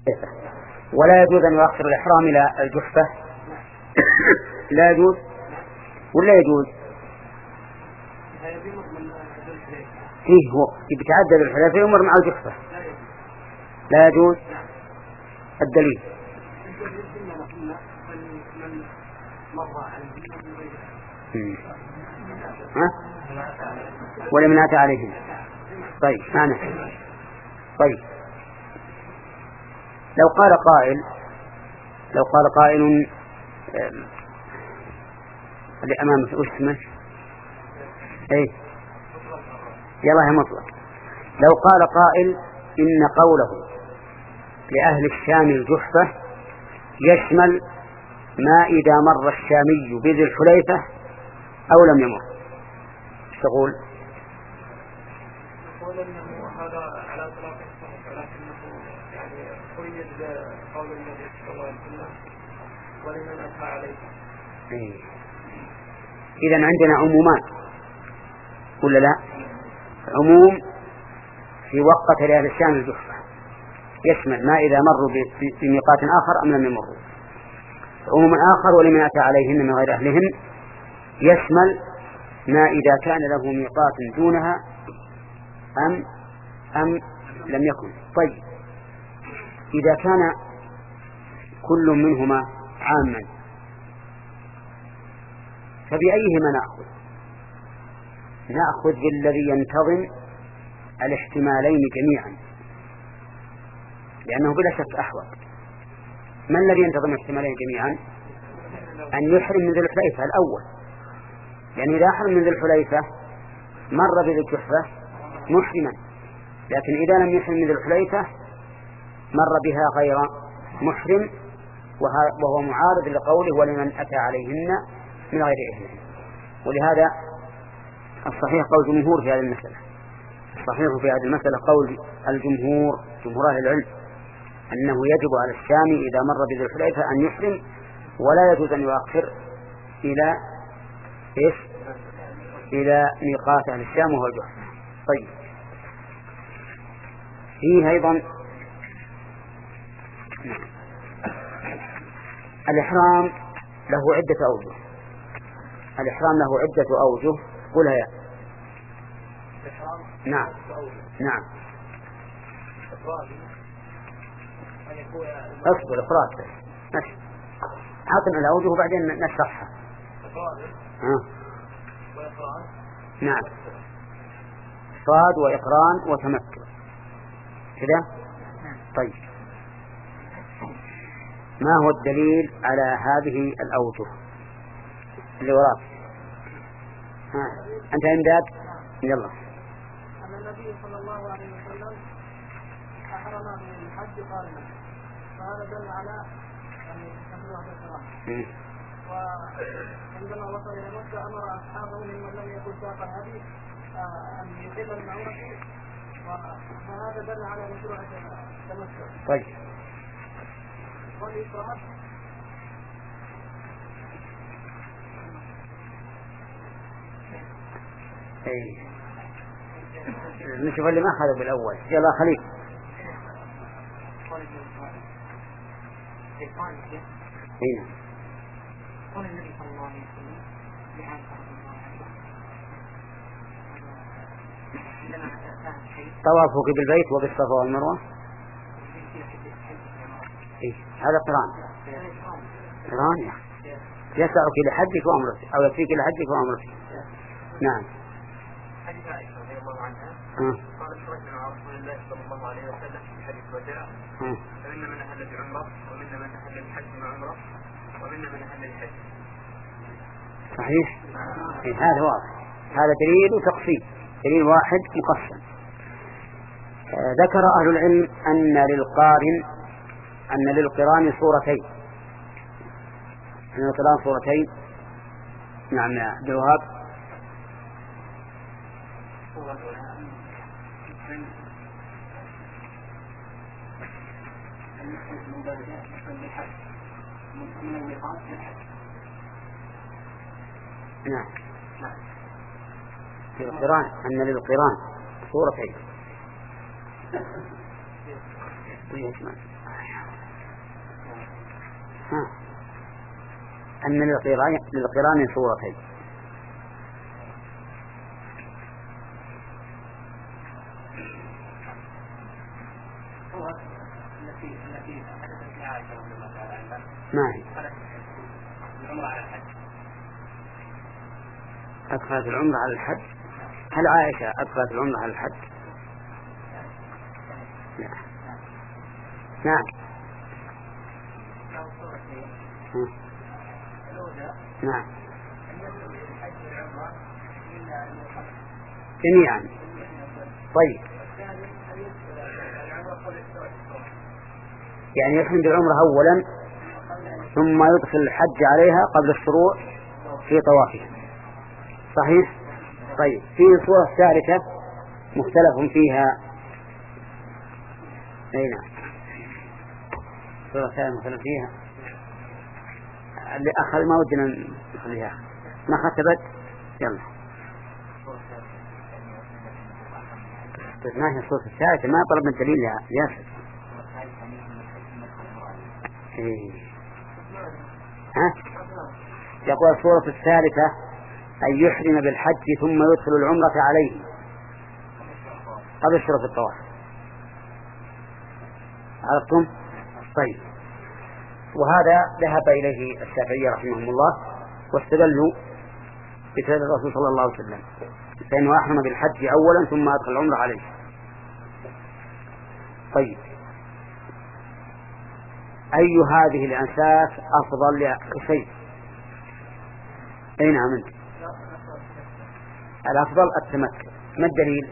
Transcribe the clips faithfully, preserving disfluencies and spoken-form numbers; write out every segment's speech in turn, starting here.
ولا يجوز أن يؤخر الإحرام إلى الجحفة. لا يجوز ولا يجوز؟ فيه هو يتعدد الحلفاء يمر مع الجحفة. لا يجوز. الدليل ها؟ ولمن أتى عليهم. طيب معنى طيب لو قال قائل لو قال قائل اللي أمامك وش اسمه؟ ايه يلا يا مطلق. لو قال قائل إن قوله لأهل الشام الجحفة يشمل ما إذا مر الشامي بذي الحليفة أو لم يمر، ايش تقول؟ يقول أنه هذا على طلاق الصحف، ولكنه يعني قيد قول النبي صلى الله عليه وسلم ولمن أتى عليه. إيه. إذن عندنا عمومان ولا لا؟ عموم في وقت لأهل الشام الجحفة يشمل ما إذا مروا بميقات آخر أم لم يمروا. عموم آخر ولمن أتى عليهن من غير أهلهن يشمل ما إذا كان له ميقات دونها أم أم لم يكن. طيب إذا كان كل منهما عاما فبأيهما نأخذ؟ نأخذ بالذي ينتظم الاحتمالين جميعا، لأنه بلا شك أحوط. ما الذي ينتظم الاحتمالين جميعا؟ أن يحرم من ذي الحليفة الأول، يعني إذا أحرم من ذي الحليفة مر بذي الجحفة محرما، لكن إذا لم يحرم من ذي الحليفة مر بها غير محرم، وهو معارض لقوله ولمن أتى عليهن من غير إذنه. ولهذا الصحيح قول الجمهور في هذه المسألة، الصحيح في هذه المسألة قول الجمهور جمهور أهل العلم أنه يجب على الشامي إذا مر بذي الحليفة أن يحرم، ولا يجوز أن يؤخر إلى إيش؟ إلى ميقات أهل الشام وهو الجحفة. طيب فيه أيضا الإحرام له عدة أوجه. الإحرام له عدة أوجه. قولها يا نعم نعم اصبر إفراد ماشي، عطنا الأوجه وبعدين نشرحها. ها نعم إفراد وإقران وتمتع كذا. طيب ما هو الدليل على هذه الأوجه اللي وراك؟ ها أنت إمداد يلا. أن النبي صلى الله عليه وسلم أحرم من الحج قارنا، فهذا دل على أن يحملها في الحرام. وعندما وصل إلى مكة أمر أصحابه ممن لم يكن ساق الهدي أن يقيم المعونة، وهذا دل على مشروع التمتع. طيب والإفراد اي نشوف اللي ما أخذوا بالأول. يلا خليل. هنا قال النبي صلى الله عليه وسلم طوافك بالبيت وبالصفا والمروة. إيه هذا قران قران يسعك لحجك وعمرتك أو يكفيك لحجك وعمرتك. نعم. حديث عائشة رضي الله عنها قالت خرجنا مع رسول الله صلى الله عليه وسلم في حديث الوداع فمنا من أهل بعمرة ومنا من أهل الحج مع عمرة ومنا من أهل الحج. صحيح. إيه هذا واضح، هذا دليل وتقسيم، دليل واحد مقسم. آه ذكر أهل العلم أن للقارن أن للقران صورتين، أن للقران صورتين. نعم يا عبد الوهاب. نعم للقران أن للقران صورتين. ها أن للقران للقران صورتين. ما هي؟ أدخلت العمرة على الحج. هل عائشة أدخلت العمرة على الحج؟ لا. نعم. نعم جميعا. طيب يعني يحرم بالعمرة أولا ثم يدخل الحج عليها قبل الشروع في طوافها. صحيح. طيب في صورة ثالثة مختلف فيها. أي نعم صورة ثالثة مختلف فيها اللي أخذ ما ودنا نخليها ما ختبت. يلا ما هي الصورة الثالثة؟ ما طلبنا الدليل يا ياسر. إيه. ها يقول الصورة الثالثة أن يحرم بالحج ثم يدخل العمرة عليه قبل الشروع في الطواف. عرفتم؟ طيب وهذا ذهب إليه الشافعية رحمهم الله واستدلوا بفعل الرسول صلى الله عليه وسلم فإنه أحرم بالحج أولا ثم أدخل العمرة عليه. طيب أي هذه الأنساك أفضل يا حسين؟ أين عملت؟ الأفضل التمتع. ما الدليل؟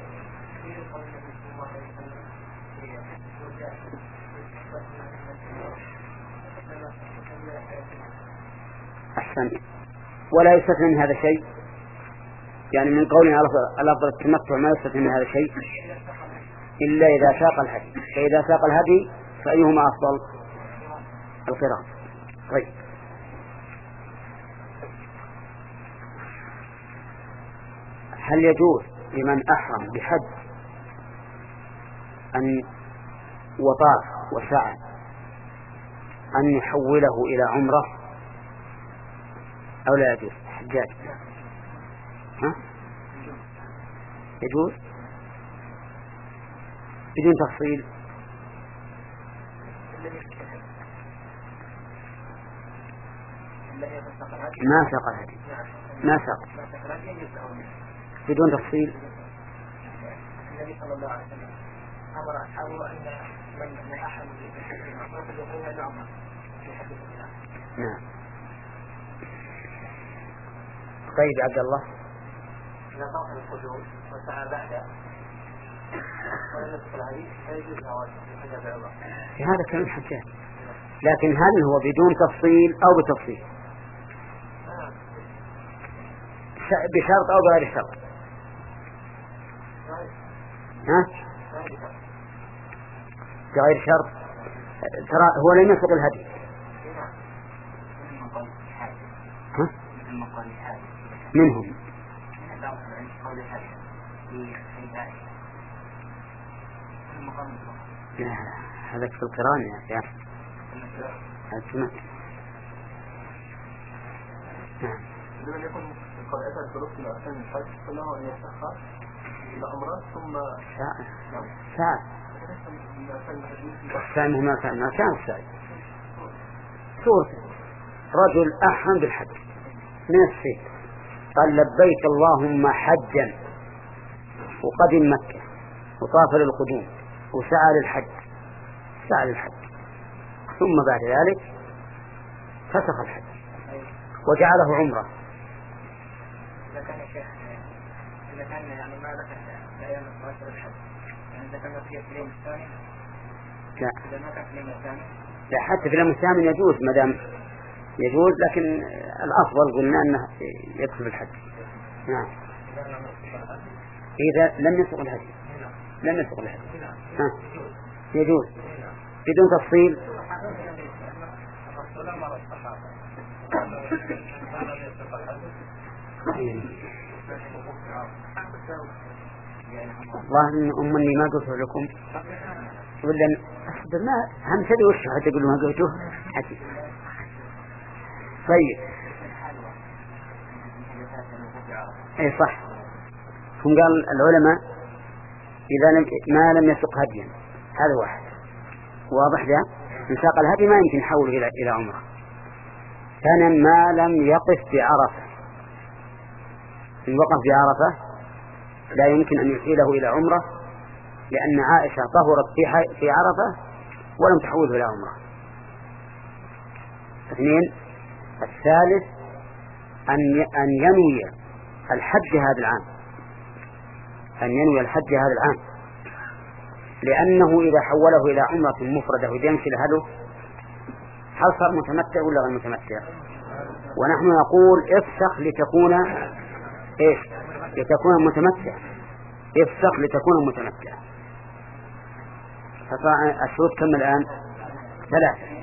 أحسن. ولا يستثنى من هذا شيء يعني من قولنا الأفضل التمتع ما يستثنى من هذا شيء إلا إذا ساق الهدي. فإذا ساق الهدي فأيهما أفضل؟ القران. طيب هل يجوز لمن أحرم بحج أن وطاف وسعى أن يحوله إلى عمرة أو لا يجوز؟ حجاج ها؟ يجوز بدون تفصيل. ما ساق الهدي ما ساق بدون تفصيل. النبي صلى الله عليه وسلم أمر أصحابه أن من من أحد يقوم العمرة في حديث الله. نعم. طيب عبد الله إذا طاف القدوم وسعى بعد ولم يدخل الحديث فيجوز له الحج بعمرة. هذا كلام حجاج لكن هل هو بدون تفصيل أو بتفصيل؟ بشرط أو بغير شرط؟ ها؟ بغير شرط. ترى هو لم يسق الهدي. ها؟ منهم لا هذا في القران يا أخي. هذا نعم. لمن يكون قد أتى الظروف من أركان الحج فله أن يتأخر إلى عمرة ثم ساعة ساعة الساعة ما كان ما كان الساعة صورة رجل أحرم بالحج من السيف قال لبيك اللهم حجا وقدم مكة وطاف للقدوم وسعى للحج سعى للحج ثم بعد ذلك فسخ الحج وجعله عمره. إذا كان الشيخ إذا كان يعني ما ذكر أيام الصلاة الحج يعني إذا كان في اليوم الثاني لا إذا ما كان في اليوم الثاني لا حتى في اليوم الثامن يجوز ما دام يجوز لكن الأفضل قلنا أنه يدخل الحج. نعم. إذا لم يسق الهدي لم يسق الهدي ها يجوز بدون تفصيل. والله أمني ما قلت لكم ولا ما هم تدري وش حتى تقولوا ما قلتوه حتى طيب اي صح. هم قال العلماء إذا لم ما لم يسق هديا، هذا واحد واضح. ذا من ساق الهدي ما يمكن يحول إلى إلى عمره. ثانيا ما لم يقف بعرفة، إن وقف بعرفة لا يمكن أن يحيله إلى عمره، لأن عائشة طهرت في في عرفة ولم تحوله إلى عمره. اثنين، الثالث أن أن ينوي الحج هذا العام، أن ينوي الحج هذا العام، لأنه إذا حوله إلى عمرة مفردة ويمشي لهله هل صار متمتع ولا غير متمتع؟ ونحن نقول افسخ لتكون إيش؟ لتكون متمتع، افسخ لتكون متمتع. فالشروط كم الآن؟ ثلاثة.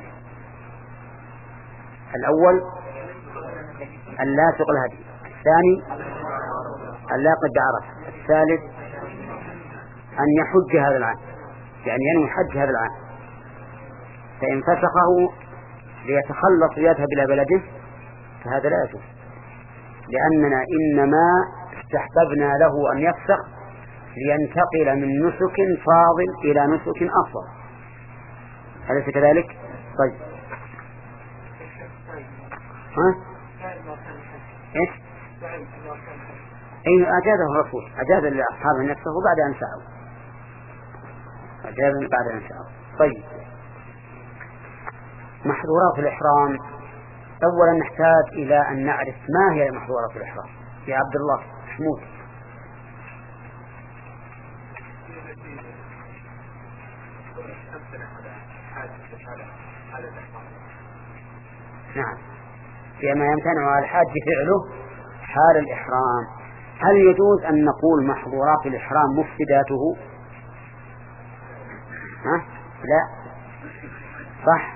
الأول أن لا يسق الهدي، الثاني أن لا يقف بعرفة، الثالث أن يحج هذا العام، يعني ينوي حج هذا العام. فإن فسخه ليتخلص ويذهب إلى بلده فهذا لا يجوز، لأننا إنما استحببنا له أن يفسخ لينتقل من نسك فاضل إلى نسك أفضل. أليس كذلك؟ طيب ها؟ إيش؟ أي أجازه الرسول، أجاز لأصحابه أن يفسخوا بعد أن سعوا، أجاز بعد أن سعوا. طيب محظورات الإحرام. أولا نحتاج إلى أن نعرف ما هي محظورات الإحرام. يا عبد الله محمود. نعم، فيما يمتنع على الحاج فعله حال الإحرام. هل يجوز أن نقول محظورات الإحرام مفسداته؟ ها؟ لا، صح.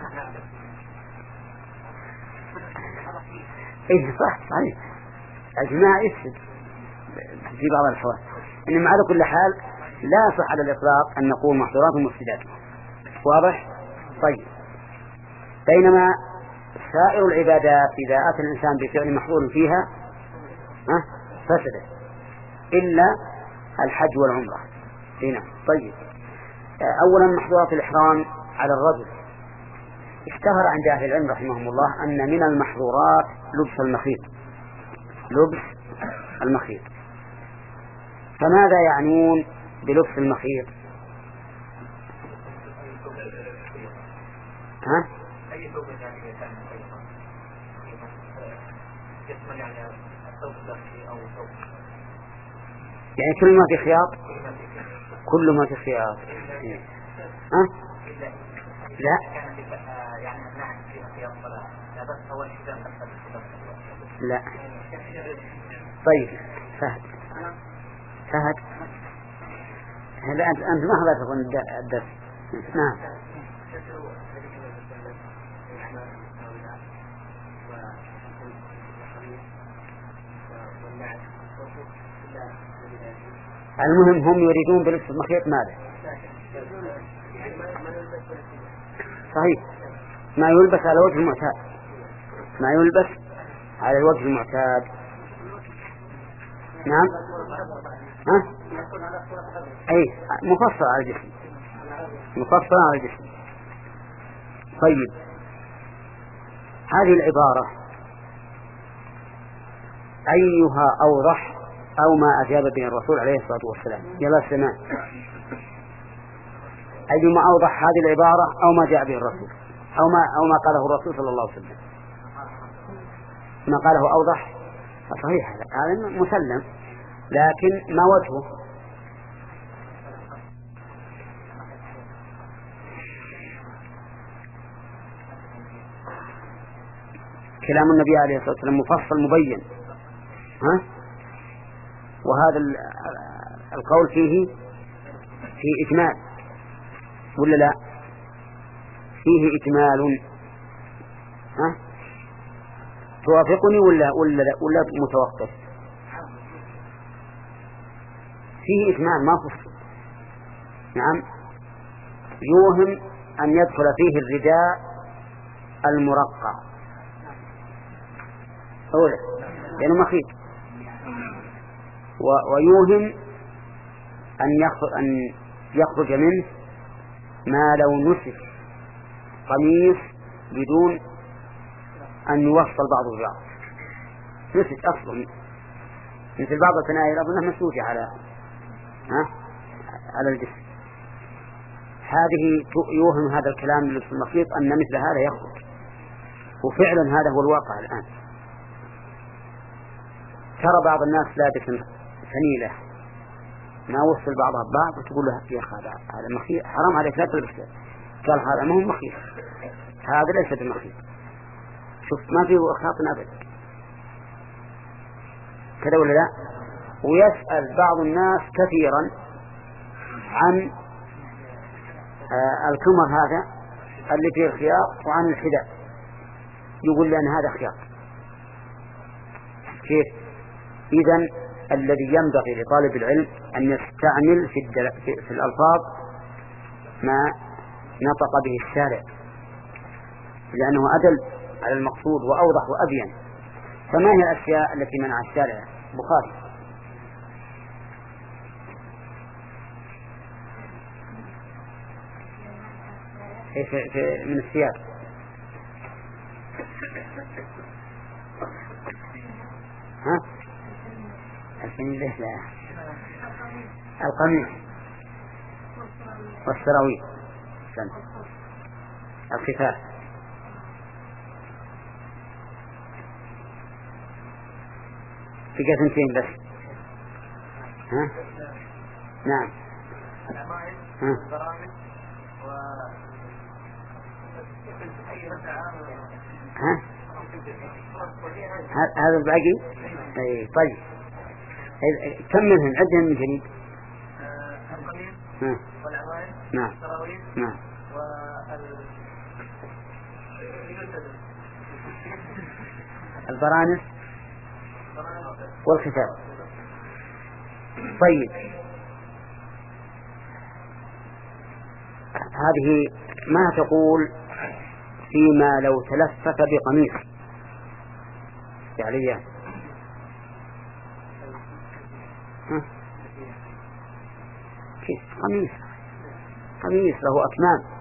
إيه صح صحيح، الجماع يفسد في بعض الأحوال، إنما على كل حال لا يصح على الإطلاق أن نقول محظورات مفسداته. واضح؟ طيب، بينما سائر العبادات إذا أتى الإنسان بفعل محظور فيها ها فسدت إلا الحج والعمرة. هنا طيب، أولا محظورات الإحرام على الرجل. اشتهر عند أهل العلم رحمهم الله أن من المحظورات لبس المخيط، لبس المخيط. فماذا يعنون بلبس المخيط؟ ها؟ يعني كل ما في خياط، كل ما في خياط. ها؟ لا لا. طيب فهد فهد هذا أنت أنت ما حضرت الدرس. نعم. المهم هم يريدون بلبس المخيط ماذا؟ صحيح، ما يلبس على وجه المعتاد، ما يلبس على الوجه المعتاد. نعم. ها؟ أي مفصل على الجسم، مفصل على الجسم. طيب، هذه العبارة أيها أوضح أو ما أجاب به الرسول عليه الصلاة والسلام؟ يلا السماء، أيما أوضح هذه العبارة أو ما جاء به الرسول أو ما أو ما قاله الرسول صلى الله عليه وسلم؟ ما قاله أوضح. صحيح، هذا مسلم، لكن ما وجهه؟ كلام النبي عليه الصلاة والسلام مفصل مبين، ها؟ وهذا القول فيه فيه إجمال ولا لا؟ فيه إجمال، ها؟ توافقني ولا ولا ولا متوقف؟ فيه إجمال ما فصل. نعم، يوهم أن يدخل فيه الرداء المرقع، أولى لأنه مخيط. ويوهم أن يخرج, أن يخرج منه ما لو نسك قميص بدون أن يوصل بعضه ببعض، نسك أصلا مثل بعض الثنايا أظنها مسوجة على ها على الجسم. هذه يوهم هذا الكلام اللي في المخيط أن مثل هذا يخرج، وفعلا هذا هو الواقع الآن. ترى بعض الناس لابس فنيلة ما وصل بعضها ببعض وتقول له يا أخي هذا مخيط حرام عليك لا تلبس. قال هذا ما هو مخيط، هذا ليس بمخيط. شوف ما فيه إخلاط أبدا كذا ولا لا. ويسأل بعض الناس كثيرا عن آه الكمر هذا اللي فيه الخياط وعن الحذاء، يقول لأن هذا خياط. كيف؟ إذن الذي ينبغي لطالب العلم أن يستعمل في, الدل... في... في الألفاظ ما نطق به الشارع، لأنه أدل على المقصود وأوضح وأبين. فما هي الأشياء التي منع الشارع؟ بخاري في في من الثياب ها الحين له لا القميص والسراويل الخفاف. في قسمتين بس. ها نعم ها ها هذا الباقي. أي طيب كملهم عدهم من جديد. القميص والعمائم نعم والسراويل نعم البرانس والختان. طيب هذه ما تقول فيما لو تلفت بقميص فعليا؟ ها؟ كيف قميص قميص له أكمام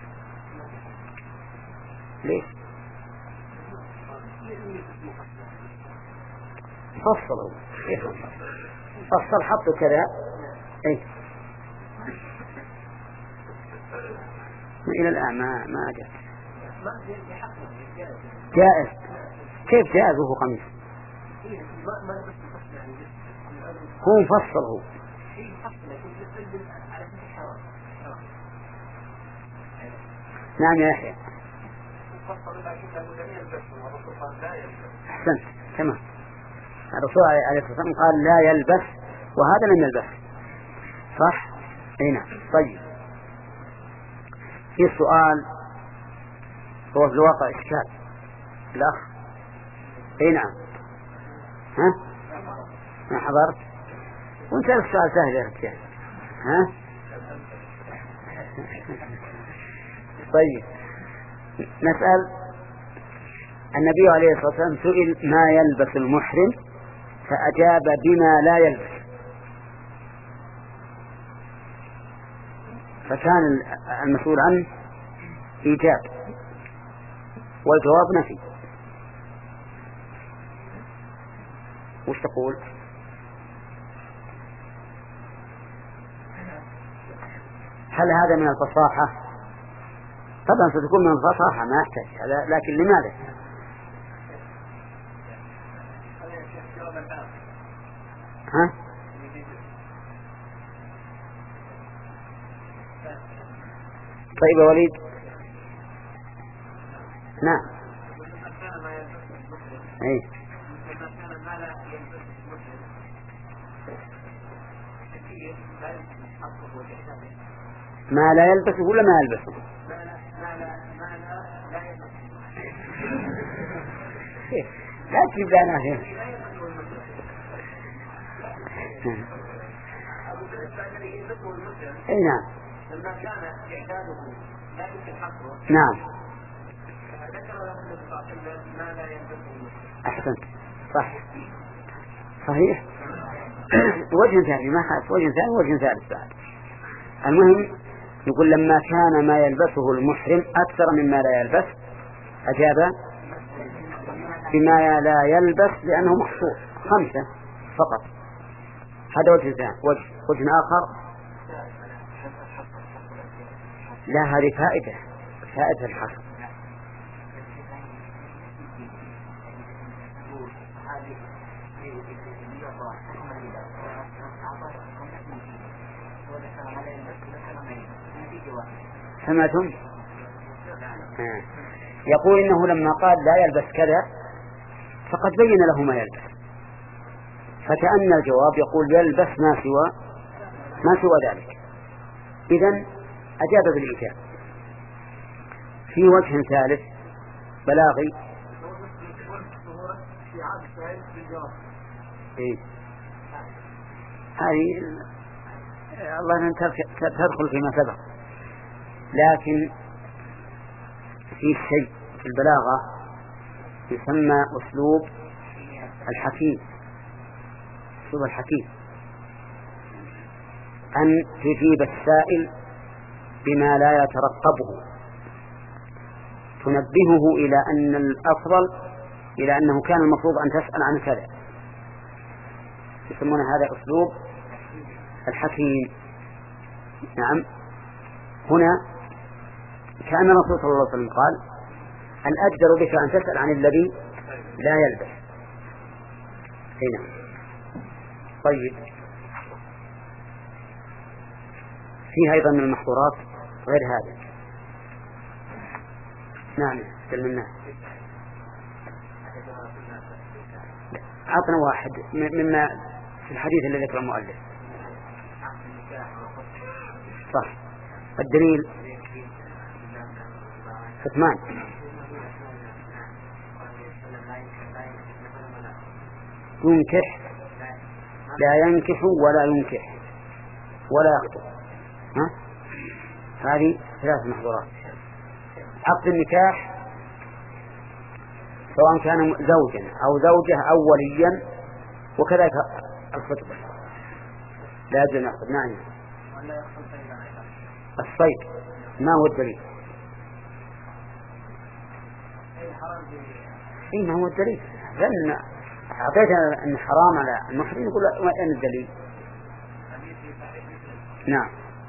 ليش؟ فصلوا فصل حطوا كذا. اي إلى الآن ما ما جاء جائز. كيف جائز وهو قميص؟ هو مفصل هو. نعم يا يحيى أحسنت تمام. الرسول عليه الصلاة والسلام قال لا يلبس وهذا لم يلبس صح؟ اي نعم. طيب في سؤال هو في الواقع إشكال الأخ. اي نعم ها ما حضرت وانت السؤال سهل يا رجال ها. طيب نسأل النبي عليه الصلاة والسلام سئل ما يلبس المحرم فأجاب بما لا يلبس، فكان المسؤول عنه إيجاب والجواب نفي. وش تقول؟ هل هذا من الفصاحة؟ طبعا ستكون من الفصاحة ما يحتاج، لكن لماذا؟ ها؟ طيب يا وليد. نعم اي ما لا يلبسه ولا ما يلبسه؟ لا تجيب لنا هنا. اي نعم لما كان إعداده لا يمكن حقه. نعم ذكر له النبي صلى الله عليه وسلم ما لا يلبسه المسلم. أحسنت صح صحيح. وجه ثاني ما حاس وجه ثاني وجه ثالث بعد. المهم يقول لما كان ما يلبسه المحرم أكثر مما لا يلبس أجاب بما لا يلبس لأنه محصور خمسة فقط. هذا وجه ثاني. وجه, وجه آخر لا هذه فائدة فائدة الحصر. سمعتم؟ آه. يقول إنه لما قال لا يلبس كذا فقد بين له ما يلبس، فكأن الجواب يقول يلبس ما سوى ما سوى ذلك. إذن أجاب بالإجابة. في وجه ثالث بلاغي إيه؟ هذه الله تدخل فيما سبق، لكن في شيء في البلاغة يسمى أسلوب الحكيم. أسلوب الحكيم أن تجيب السائل بما لا يترقبه، تنبهه إلى أن الأفضل إلى أنه كان المفروض أن تسأل عن كذا، يسمون هذا أسلوب الحكيم. نعم. هنا كان الرسول صلى الله عليه وسلم قال الأجدر بك أن تسأل عن الذي لا يلبس. هنا طيب فيه أيضا من المحظورات غير هذا. نعم سلمنا عطنا واحد مما في الحديث الذي ذكر المؤلف. صح. الدليل ثمان. ينكح لا ينكح ولا ينكح ولا يخطب. ها؟ هذه ثلاث محظورات. عقد النكاح سواء كان زوجا أو زوجة أو وليا، وكذلك الخطبة لا يجوز أن يخطب. نعم. الصيد ما هو الدليل؟ إيه ما هو الدليل؟ لأن أعطيتنا أن حرام على المحرم يقول وين الدليل؟ نعم.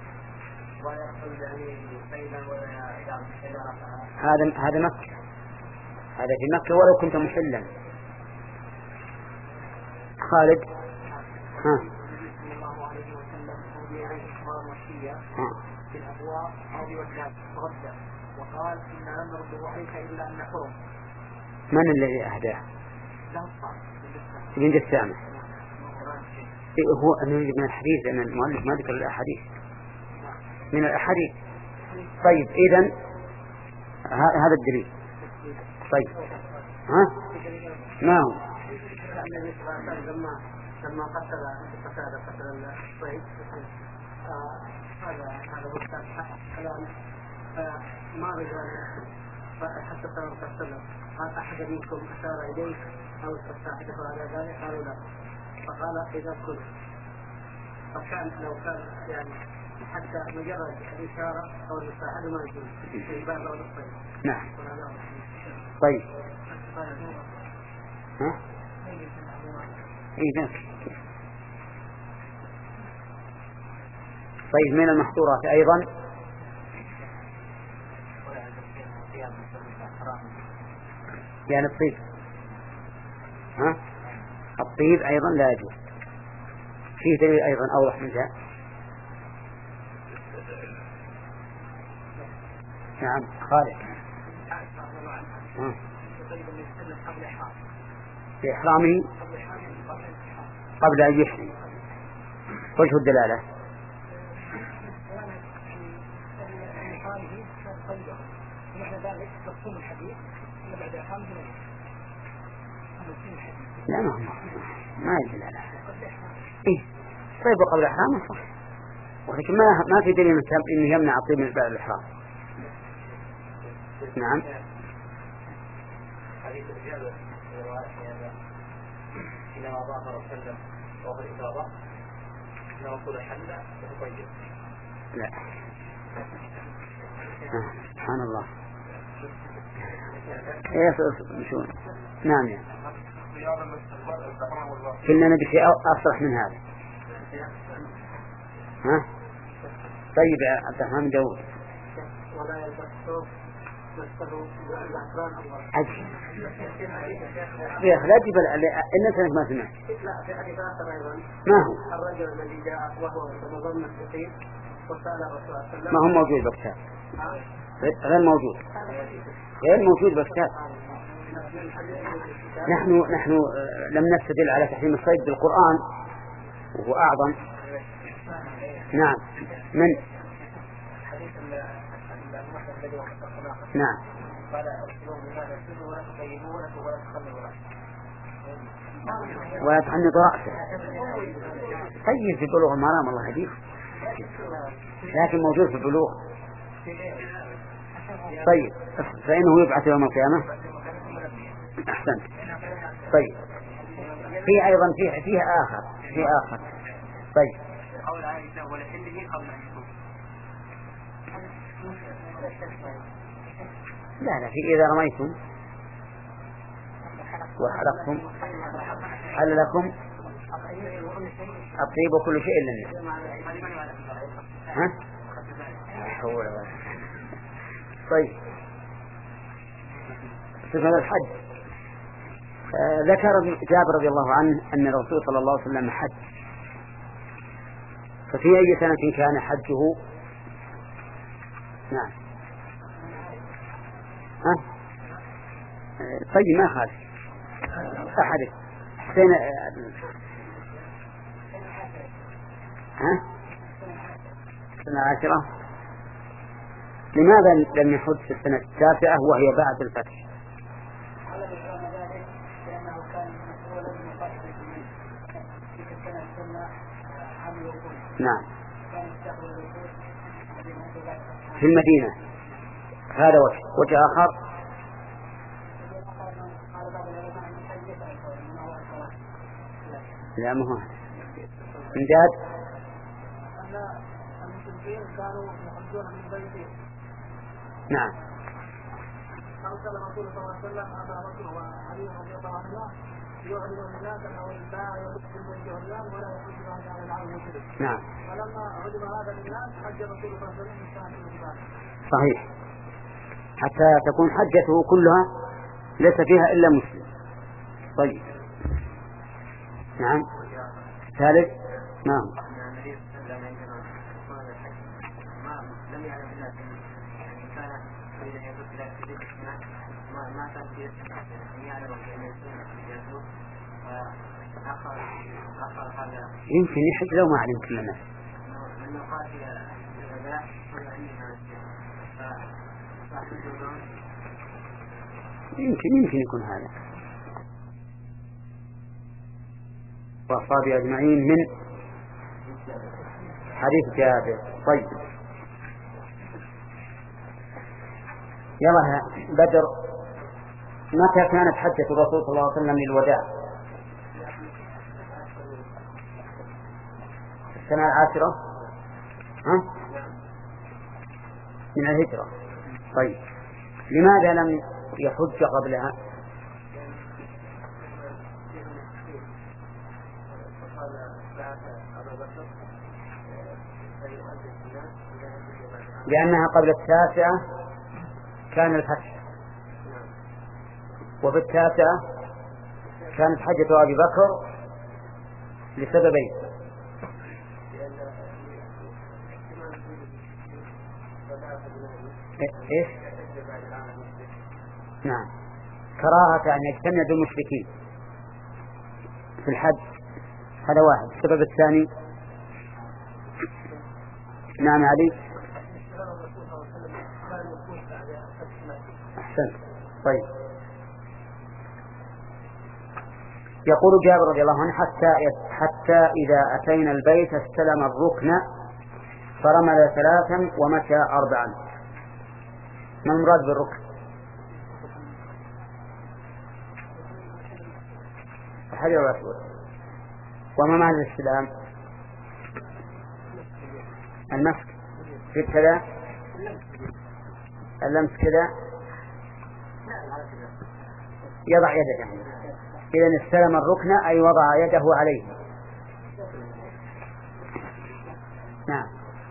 هذا هذا مكة، هذا في مكة ولو كنت محلا. خالد. ها. في الأبواب أو والناس تغدى وقال إن لم نرده عليك إلا أن حرم. من الذي أهداه؟ ابن جسامة. إيه هو أنه من الحديث، لأن المؤلف ما ذكر الأحاديث من الأحاديث. طيب إذن هذا الدليل. طيب ها ما هو؟ لما قتل قتل قتل الصيد هذا هذا وقت كلام فما رجع حتى صار قتله. هل أحد منكم أشار إليك أو استساعده على ذلك؟ قالوا لا. فقال إذا كنت فكان لو كان يعني حتى مجرد الإشارة أو المساعدة ما يجوز في باب أو الصيد. نعم. طيب ها؟ إيه طيب من المحظورات أيضا يعني الطيب. ها؟ الطيب أيضا لا يجوز. فيه دليل أيضا أوضح من ذا. نعم خالد. ها. في إحرامه قبل أن يحرم. وجه الدلالة لا ما ما يدل على إيه طيب قبل الإحرام صح، ولكن ما ما في دليل إنه يمنع الطيب من بعد الإحرام. نعم. حينما ضاف وسلم وهو الإفاضة إنه كل حل وتطيب. لا سبحان الله. ايه شو نعم يعني كنا نبي شيء أصرح من هذا. ها طيب يا عبد الرحمن داود. ولا يلبس مسه عجيب يا أخي لا تجيب الناس ما سمعت. لا في حديث آخر أيضا ما هو الرجل الذي جاء وهو مظن السقيم وسأل الرسول صلى الله عليه وسلم ما هو موجود بكتاب غير موجود غير موجود بكتاب. نحن نحن لم نستدل على تحريم الصيد بالقرآن وهو أعظم. نعم من نعم ولا تحنط رأسه. طيب في بلوغ المرام الله يهديه لكن موجود في البلوغ. طيب فإنه يبعث يوم القيامة. أحسنت. طيب في أيضا فيه فيه آخر فيه آخر. طيب قول عائشة ولحله قبل أن يكون لا لا في إذا رميتم وحلقتم حل لكم الطيب وكل شيء إلا النار. ها حول ولا. طيب في هذا الحج آه ذكر جابر رضي الله عنه أن الرسول صلى الله عليه وسلم حج. ففي أي سنة كان حجه؟ نعم ها آه طيب ما خالف أحد حسين ها السنة العاشرة. لماذا لم يحج في السنة التاسعة وهي بعد الفتح؟ نعم في المدينة. هذا وجه. وجه آخر لا مهم امداد. نعم أرسل رسول صلى الله عليه وسلم أبا بكر وعلي رضي الله عنه يعلم الناس أنه لا يحج البيت عريان ولا يحج على العالم المشرك. نعم فلما علم هذا للناس حج رسول صلى الله عليه وسلم من سنة الجبال. صحيح حتى تكون حجته كلها ليس فيها إلا مسلم. طيب نعم ثالث ما هو يمكن يحج لو ما علم كل الناس. يمكن يمكن يكون هذا. وأصحابه أجمعين من حديث جابر. طيب يلا بدر متى كانت حجة الرسول صلى الله عليه وسلم للوداع؟ السنة العاشرة ها؟ من الهجرة. طيب لماذا لم يحج قبلها؟ لأنها قبل التاسعة كان الفتح، وفي التاسعة كانت حجة أبي بكر لسببين. إيش؟ نعم كراهة أن يجتمع بالمشركين في الحج، هذا واحد. السبب الثاني نعم علي أحسن. طيب يقول جابر رضي الله عنه حتى حتى إذا أتينا البيت استلم الركن فرمل ثلاثا ومشى أربعا. ما المراد بالركن؟ الحجر الأسود. وما معنى الاستلام؟ المسك في كذا، اللمس كذا، يضع يده يعني. إذن استلم الركن أي وضع يده عليه. نعم.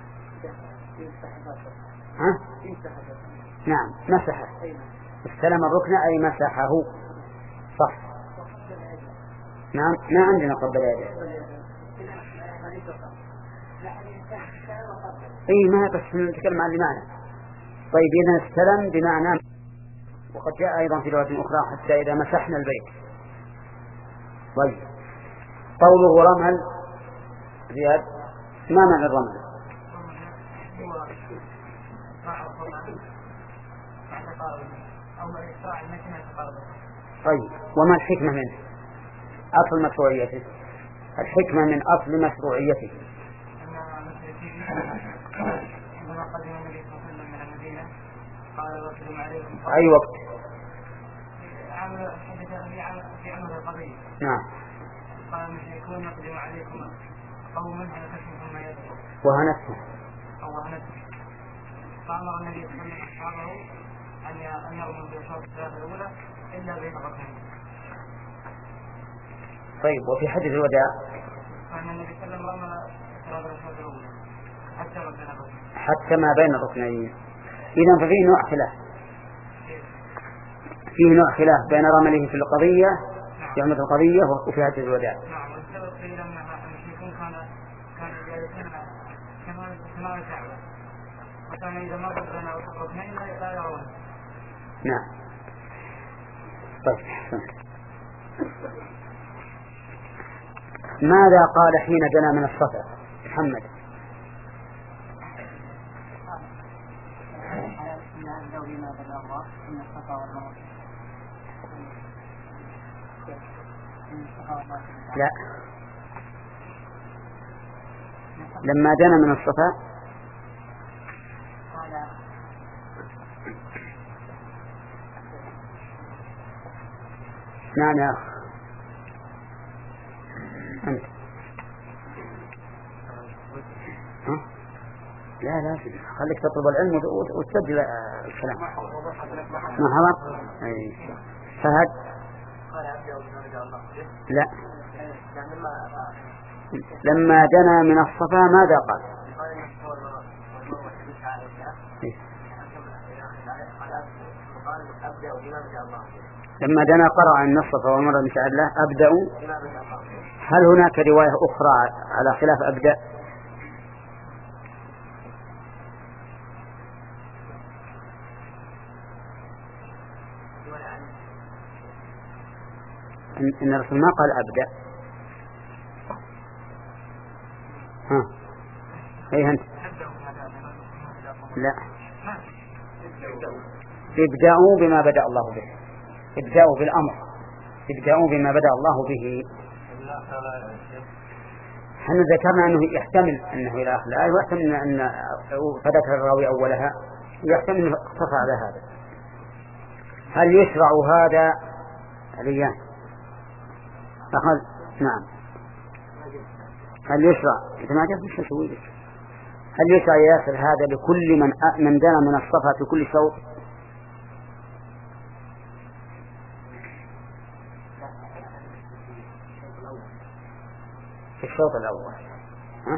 ها؟ نعم مسحه. استلم الركن أي مسحه. صح. نعم ما عندنا قبل يده. اي ما بس نتكلم عن المعنى. طيب إذا استلم بمعنى، وقد جاء أيضا في لغة أخرى حتى إذا مسحنا البيت. طيب قوله رمل زياد، ما معنى الرمل؟ طيب وما الحكمة منه؟ أصل مشروعيته، الحكمة من أصل مشروعيته. أي وقت؟ في عمل القضية. نعم. قال المشركون يقدم عليكم قوما هلكتهم ثم يدعو وهنتهم أو وهنتهم. فأمر النبي صلى الله عليه وسلم أصحابه أن يرموا بالشوط الثلاثة الأولى إلا بين الركنين. طيب وفي حديث الوداع فأن النبي صلى الله عليه وسلم رمى ثلاثة الشوط الأولى حتى ما بين الركنين. حتى ما بين الركنين. إذن ففيه نوع خلاف، فيه نوع خلاف بين رمله في القضية في عمل القضية وفي حديث الوداع. نعم. والسبب قيل أن المشركون كان كان جالسين كما كما الكعبة، وكان إذا مر بين الركنين لا يرون. نعم. طيب ماذا قال حين دنا من الصفا محمد؟ لا، لما دنا من الصفا نعم يا أخ أنت. ها؟ لا لا خليك تطلب العلم وتسجل الكلام. ما حضر؟ أي فهد؟ لا. لما دنا من الصفا ماذا قال؟ لما دنا قرأ أن الصفا والمروة من شعائر الله أبدأوا. هل هناك رواية أخرى على خلاف أبدأ؟ إن الرسول ما قال أبدأ. ها أي أنت؟ لا، ابدأوا بما بدأ الله به، ابدأوا بالأمر، ابدأوا بما بدأ الله به. احنا ذكرنا أنه يحتمل أنه إلى آخر الآية، ويحتمل أن فذكر الراوي أولها، ويحتمل أنه اقتصر على هذا. هل يشرع هذا عليان؟ أخذ نعم. هل يشرع إذا ما جاء مش نسوي لك. هل يشرع ياسر هذا لكل من من دنا من الصفا في كل شوط؟ في الشوط الأول. ها؟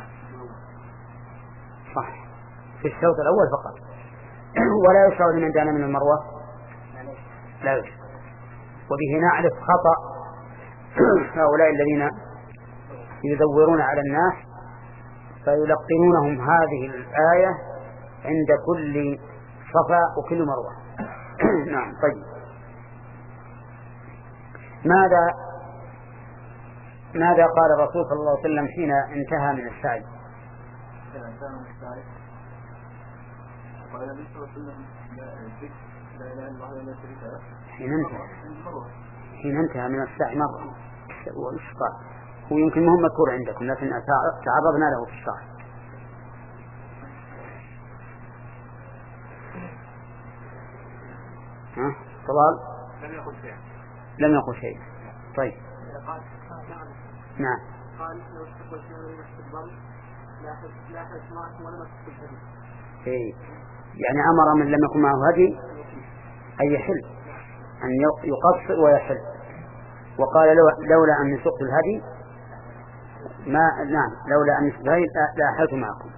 صح، في الشوط الأول فقط. ولا يشرع لمن دنا من المروة؟ لا يشرع. وبه نعرف خطأ هؤلاء الذين يدورون على الناس فيلقنونهم هذه الآية عند كل صفا وكل مروة. نعم. طيب ماذا ماذا قال الرسول صلى الله عليه وسلم حين انتهى من السعي؟ حين انتهى حين انتهى من السعي مرة وإيش قال؟ هو يمكن مهم مذكور عندكم لكن تعرضنا له في الشرح. ها طلال لم يقل شيء. لم يقل شيء. طيب قال نعم قال لو استقبلت من الاستقبال لا حج لا حج معكم ولا مسك الهدي. إيه يعني أمر من لم يكن معه هدي أن يحل أن يقصر ويحل. وقال لو لولا أن سقت الهدي ما نعم لولا أن سقت الهدي لا أحلت معكم.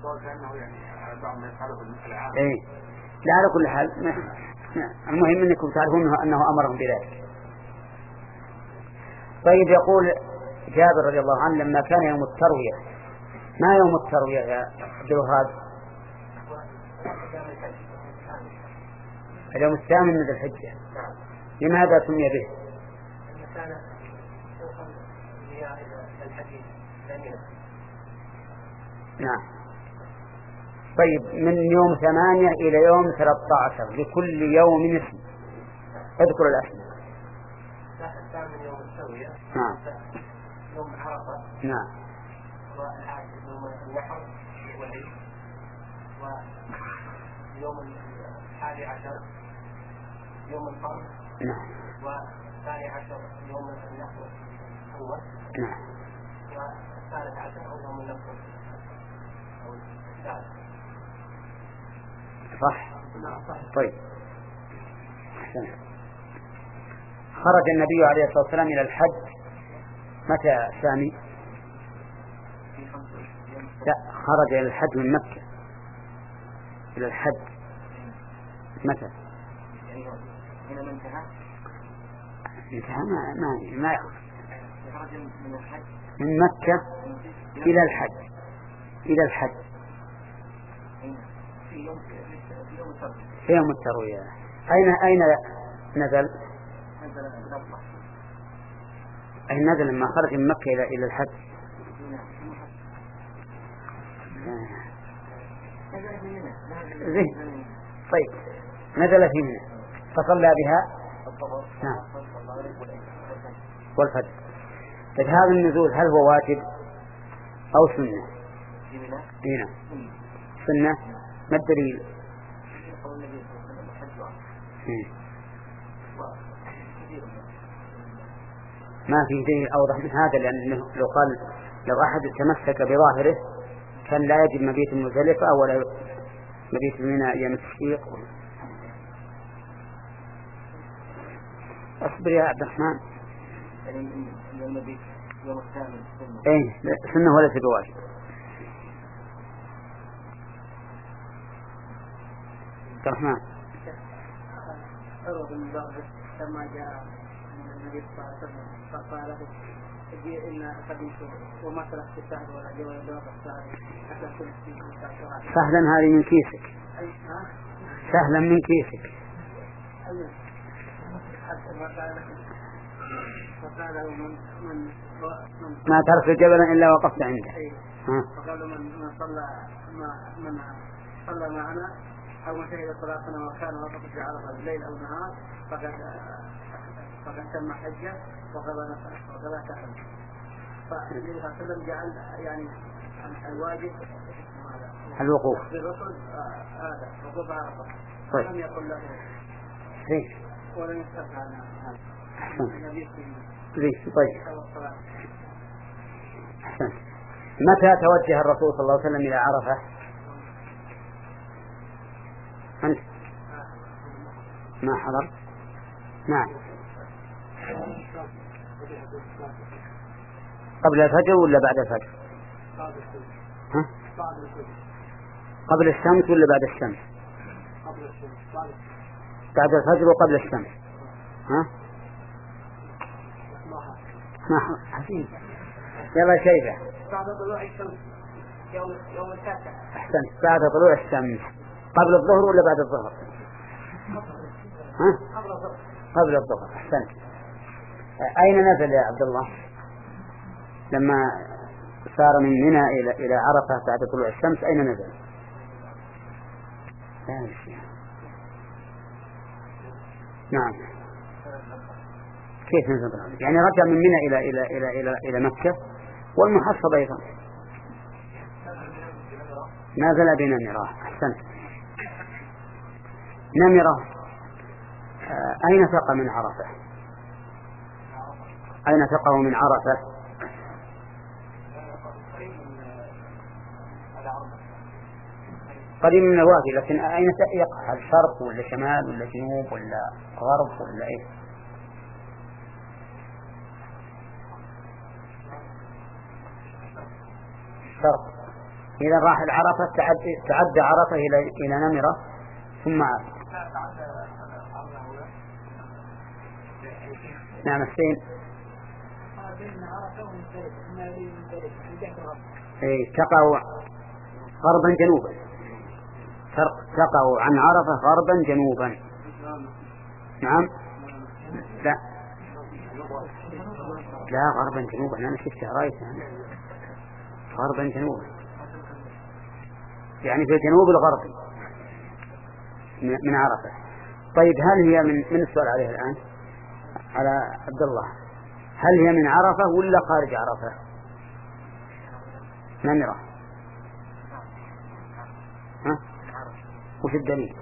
إيه لا على كل حال المهم أنكم تعرفون أنه أمرهم بذلك. طيب يقول جابر رضي الله عنه لما كان يوم التروية. ما يوم التروية يا عبد الوهاب؟ اليوم الثامن من ذي الحجة. لماذا سمي به؟ نعم. طيب من يوم ثمانية إلى يوم ثلاثة عشر لكل يوم اسم. اذكر الأسماء. الثامن يوم التروية. نعم. يوم عرفة. نعم. والعاشر يوم النحر والعيد. ويوم الحادي عشر يوم الفرد. نعم. والثاني عشر يوم النحر الأول. نعم. والثالث عشر يوم النحر أو الثالث. صح. طيب. أحسن. خرج النبي عليه الصلاة والسلام إلى الحج متى سامي؟ لا خرج إلى الحج من مكة إلى الحج متى؟ هنا منتهى انتهى ما ما ما خرج من الحج من مكة إلى الحج إلى الحج في يوم في يوم التروية. أين أين نزل؟ أين نزل لما خرج من مكة إلى إلى الحج؟ زين. طيب نزل في منى فصلى بها نعم والفجر. طيب هذا النزول هل هو واجب أو سنة؟ هنا سنة. ما الدليل؟ ما في دليل أوضح من هذا لأنه لو قال لو أحد تمسك بظاهره كان لا يجب مبيت المزدلفة ولا مبيت منى أيام التشريق. أصبر يا عبد الرحمن. إيه سنة ولا بواجب. عبد الرحمن. لما جاء النبي صلى الله عليه وسلم فقال له اجي إن قدمت وما تركت السهل ولا جوى يدوق السهل حتى كل شيء سهلا هذه من كيسك. سهلا من كيسك. فقال من من ما ترك جبلا إلا وقفت عنده. فقالوا من من صلى ما من صلى معنا أو من شهد صلاتنا وكان وقف في عرفة الليل أو نهار فقد فقد تم حجه وقضى نفسه وقضى كفن. فالنبي صلى الله عليه وسلم جعل يعني الواجب الوقوف بالرسل هذا وقوف عرفة. طيب. لم يقل له زين ولم يستطع عنه النبي زين. طيب أحسن. متى توجه الرسول صلى الله عليه وسلم إلى عرفة؟ أنت ما حضر؟ نعم. قبل الفجر ولا بعد الفجر؟ ها؟ قبل الشمس ولا بعد الشمس؟ بعد الفجر وقبل الشمس. ها؟ ما حسين. يلا شيبة. بعد طلوع الشمس يوم يوم التاسع. أحسنت. بعد طلوع الشمس قبل الظهر ولا بعد الظهر؟ ها؟ قبل الظهر. أحسنت. أين نزل يا عبد الله لما سار من منى إلى إلى عرفة بعد طلوع الشمس؟ أين نزل؟ نعم. كيف نزل؟ يعني رجع من منى إلى إلى إلى إلى إلى مكة والمحصب أيضا نزل بنمرة. أحسنت. نمرة أين تقع من عرفة؟ أين تقع من عرفة؟ قريب من الوادي، لكن أين يقع؟ الشرق ولا شمال ولا جنوب ولا غرب ولا إيه؟ الشرق. إذا راح العرفة تعدى تعدى عرفة إلى إلى نمرة ثم عاد. نعم السين. إيه تقع غربا جنوبا، تقع عن عرفة غربا جنوبا. نعم لا لا غربا جنوبا، أنا شفتها رايتها غربا جنوبا، يعني في الجنوب الغربي من عرفة. طيب هل هي من من السؤال عليها الآن على عبد الله، هل هي من عرفة ولا خارج عرفة؟ نمرة. ها وش الدليل؟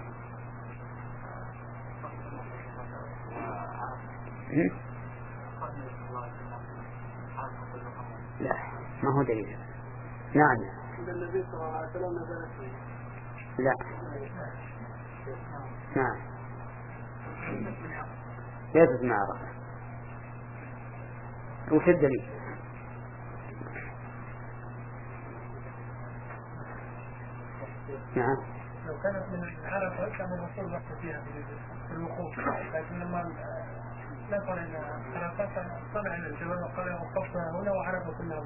لا ما هو دليل. نعم النبي صلى الله عليه وسلم نزل فيه. لا نعم ليست من عرفة. وش الدليل؟ نعم لو كانت من عرفة كان الرسول وقت فيها في الوقوف، لكن لما نقل إلى عرفة طلع إلى الجبل وقال وقفنا هنا وعرفة كلها.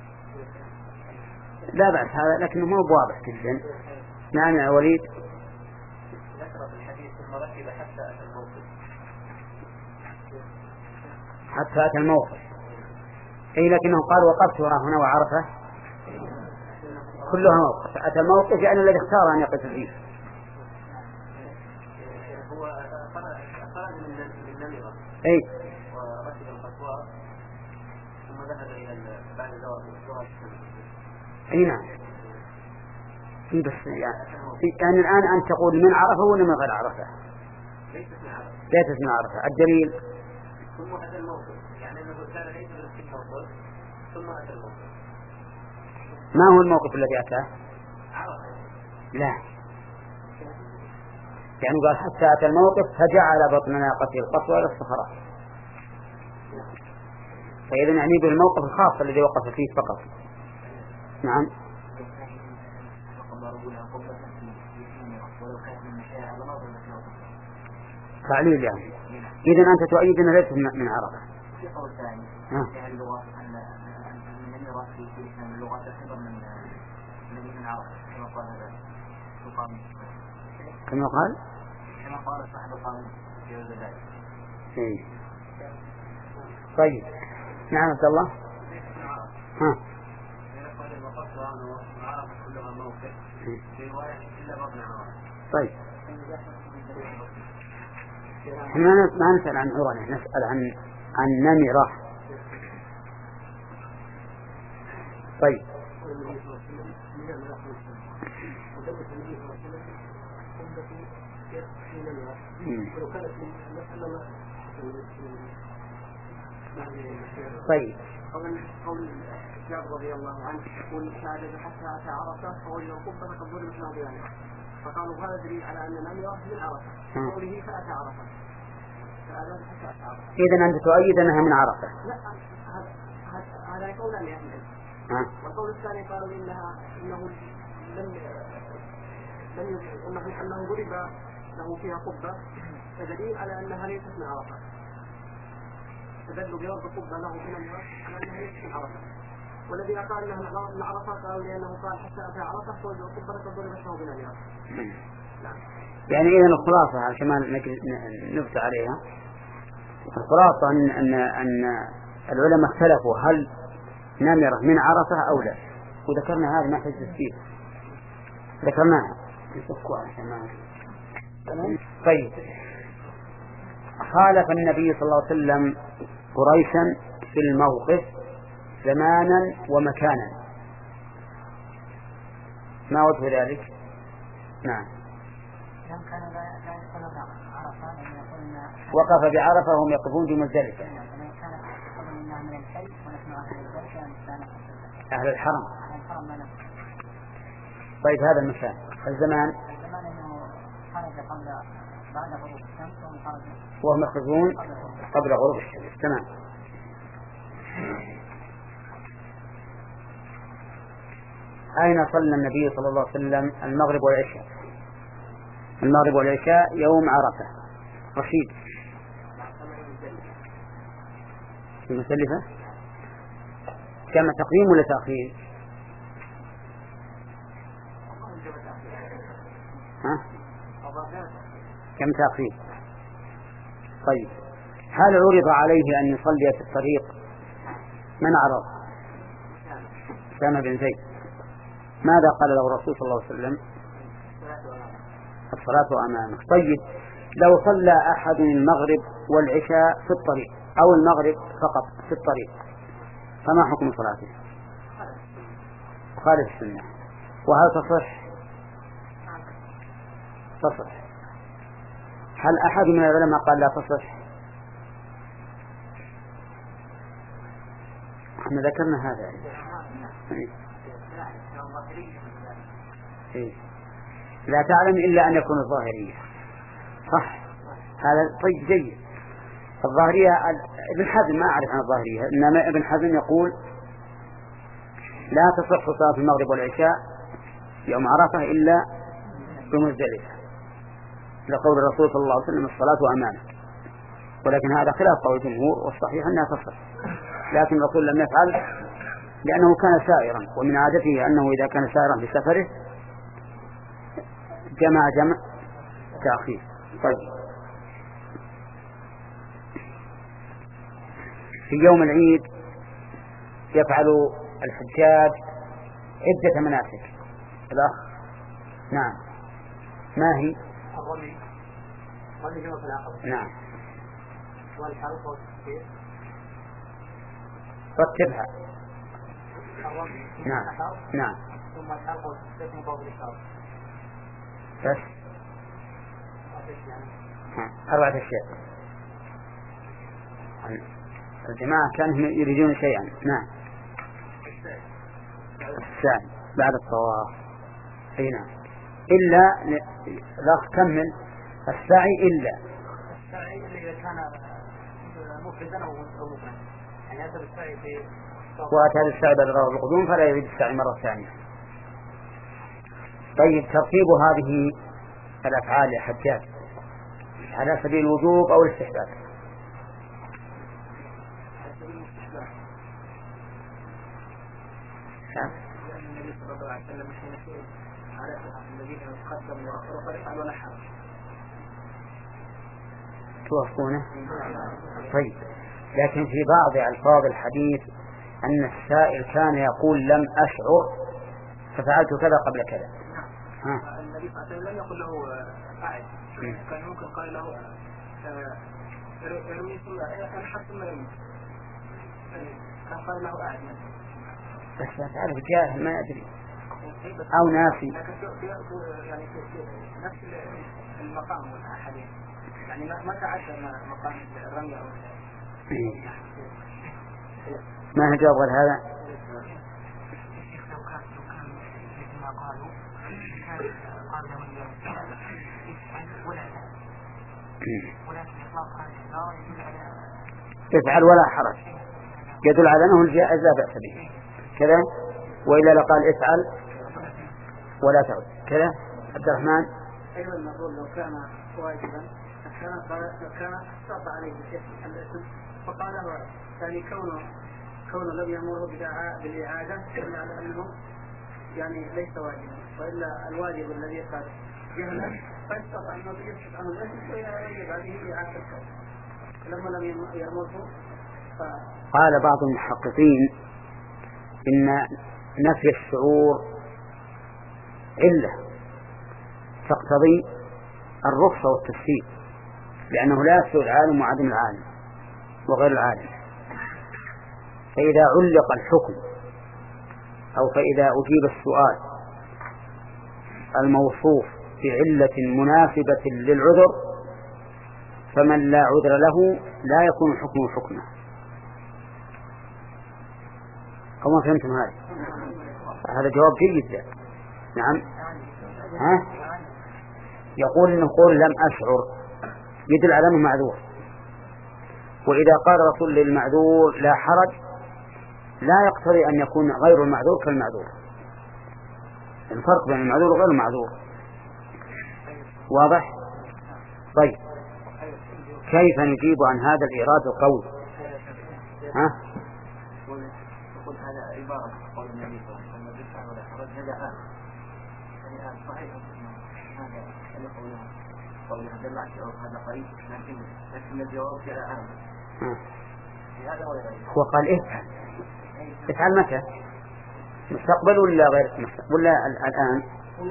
لا بأس هذا، لكنه مو واضح جدا. نعم يا وليد. ذكر في الحديث ثم ركب حتى أتى الموقف. حتى أتى الموقف، أي لكنه قال وقفت هنا وعرفة كلها موقف. أتى الموقف يعني الذي اختار أن يقف فيه. هو خرج من نمرة أي وركب القصواء ثم ذهب إلى بعد زوال. أي نعم. بس يعني, يعني الآن أنت تقول من عرفة ولا من غير عرفة؟ ليست من عرفة. ليست من عرفة. الدليل ثم أتى الموقف، يعني أنه كان ليس في الموقف ثم أتى الموقف. ما هو الموقف الذي أتاه؟ عرفة. لا يعني قال حتى أتى الموقف فجعل بطن ناقته القصوى على الصخرات، فإذا يعني بالموقف الخاص الذي وقف فيه فقط. نعم تعليل يعني. إذن أنت تؤيد أنه ليس من عرفة. في قول ثاني في اللغة أن النمرة في اللغة تعتبر من من عرفة كما قال هذا القانون. كما قال كما قال صاحب القانون في ذلك. إيه. طيب نعم عبد الله. ها طيب احنا ما نسأل عن عرنة، نسأل عن عن نمرة. طيب طيب قول جابر رضي الله عنه يقول شاهد حتى أتى عرفة فوجد قبة قد ضربت له بيانها، فقالوا هذا دليل على أن نمرة من عرفة قوله فأتى عرفة. إذن أنت تؤيد أنها من عرفة؟ لا هذا قولان يا أهل. والقول الثاني قالوا إنها إنه لم لم إنه أنه ضرب له فيها قبة فدليل على أنها ليست من عرفة. فدلوا بضرب قبة له في نمرة على أنها ليست من عرفة. والذي قال أنها من عرفة قالوا لأنه قال حتى أتى عرفة فوجد قبة قد ضربت له بنمرة. يعني إذن الخلاصة عشان ما نفتح عليها، الخلاصة أن أن أن العلماء اختلفوا هل نمرة من عرفة أو لا، وذكرنا هذا ما حجز فيه، ذكرناها. طيب خالف النبي صلى الله عليه وسلم قريشا في الموقف زمانا ومكانا، ما وجه ذلك؟ نعم وقف بعرفة وهم يقفون بمزدلفة. أهل الحرم. طيب هذا المكان الزمان وهم يخرجون قبل غروب الشمس. تمام. أين صلى النبي صلى الله عليه وسلم المغرب والعشاء؟ المغرب والعشاء يوم عرفة. رشيد في مسلفة. كم تقديم ولا تأخير؟ ها؟ كم تأخير؟ طيب هل عرض عليه أن يصلي في الطريق؟ من عرض؟ أسامة بن زيد. ماذا قال له الرسول صلى الله عليه وسلم؟ الصلاة أمامه. طيب لو صلى أحد المغرب والعشاء في الطريق أو المغرب فقط في الطريق فما حكم صلاته؟ خالف السنة. وهل تصح؟ تصح. هل أحد من العلماء قال لا تصح؟ احنا ذكرنا هذا. إيه. لا تعلم إلا أن يكون الظاهرية. صح. هذا طيب جيد. الظاهرية ابن حزم ما أعرف عن الظاهرية، إنما ابن حزم يقول لا تصح صلاة المغرب والعشاء يوم عرفة إلا بمزدلفة لقول الرسول صلى الله عليه وسلم الصلاة أمامه. ولكن هذا خلاف قول الجمهور والصحيح أنها تصح، لكن الرسول لم يفعل لأنه كان سائرا، ومن عادته أنه إذا كان سائرا بسفره جمع جمع تأخير. طيب في يوم العيد يفعل الحجاج عدة مناسك. الأخ نعم ما هي؟ الرمي رمي جمرة العقبة. نعم. والحلق والتكبير. رتبها. الرمي. نعم نعم. ثم الحلق والتكبير من فوق الإشارة. بس. أربعة أشياء. الجماعة كانوا يريدون شيئا. نعم. السعي بعد الطواف. أي نعم. إلا لا كمل السعي إلا السعي اللي إذا كان مفردا أو مفردا يعني هذا السعي في وأتى السعي بعد غرض القدوم فلا يريد السعي مرة ثانية. طيب ترتيب هذه الأفعال يا حجاج على سبيل الوجوب أو الاستحباب؟ النبي صلى الله عليه وسلم على الذين يتقدموا ويأخروا فليفعلوا ولا حرج. توافقونه؟ طيب لكن في بعض ألفاظ الحديث أن السائل كان يقول لم أشعر ففعلت كذا قبل كذا. ها. النبي صلى الله عليه وسلم لم يقل له فعل، كان ممكن قال له يروي ثم أنحى ثم يروي، كان قال له أعد. بس تعرف جاهل ما أدري أو ناسي. يعني نفس المقام والحديث يعني ما تعدى مقام الرمي أو ما هجاب غير هذا. افعل ولا حرج يدل على أنه الجائز لا بأس به كذا، وإلا لقال افعل ولا تعد كذا. عبد الرحمن. أيضا نقول لو كان واجبا كان كان استطاع عليه الشيء الاسم فقال له يعني كونه كونه لم يأمره بالإعادة إلا على أنه يعني ليس واجبا، وإلا الواجب الذي قال جهلا فاستطاع أنه يسكت عنه الاسم ويجب عليه إعادة لما لم يأمره. قال بعض المحققين إن نفي الشعور علة تقتضي الرخصة والتفسير، لأنه لا يسوء العالم وعدم العالم وغير العالم. فإذا علق الحكم أو فإذا أجيب السؤال الموصوف بعلة مناسبة للعذر فمن لا عذر له لا يكون حكمه حكمه. أو ما فهمتم هذا؟ هذا جواب جيد ده. نعم. ها؟ يقول إنه قول لم أشعر يدل على أنه معذور، وإذا قال رسول للمعذور لا حرج لا يقتضي أن يكون غير المعذور كالمعذور، الفرق بين المعذور وغير المعذور واضح؟ طيب كيف نجيب عن هذا الإيراد القول؟ ها؟ يقول هذا عبارة قول النبي صلى الله عليه وسلم بالفعل ولا حرج هذا آن يعني آن صحيح هذا اللي قولها قولها دل على هذا قريب لكن لكن الجواب جاء آن هذا هو قال افعل افعل متى؟ مستقبل ولا غير مستقبل ولا الآن؟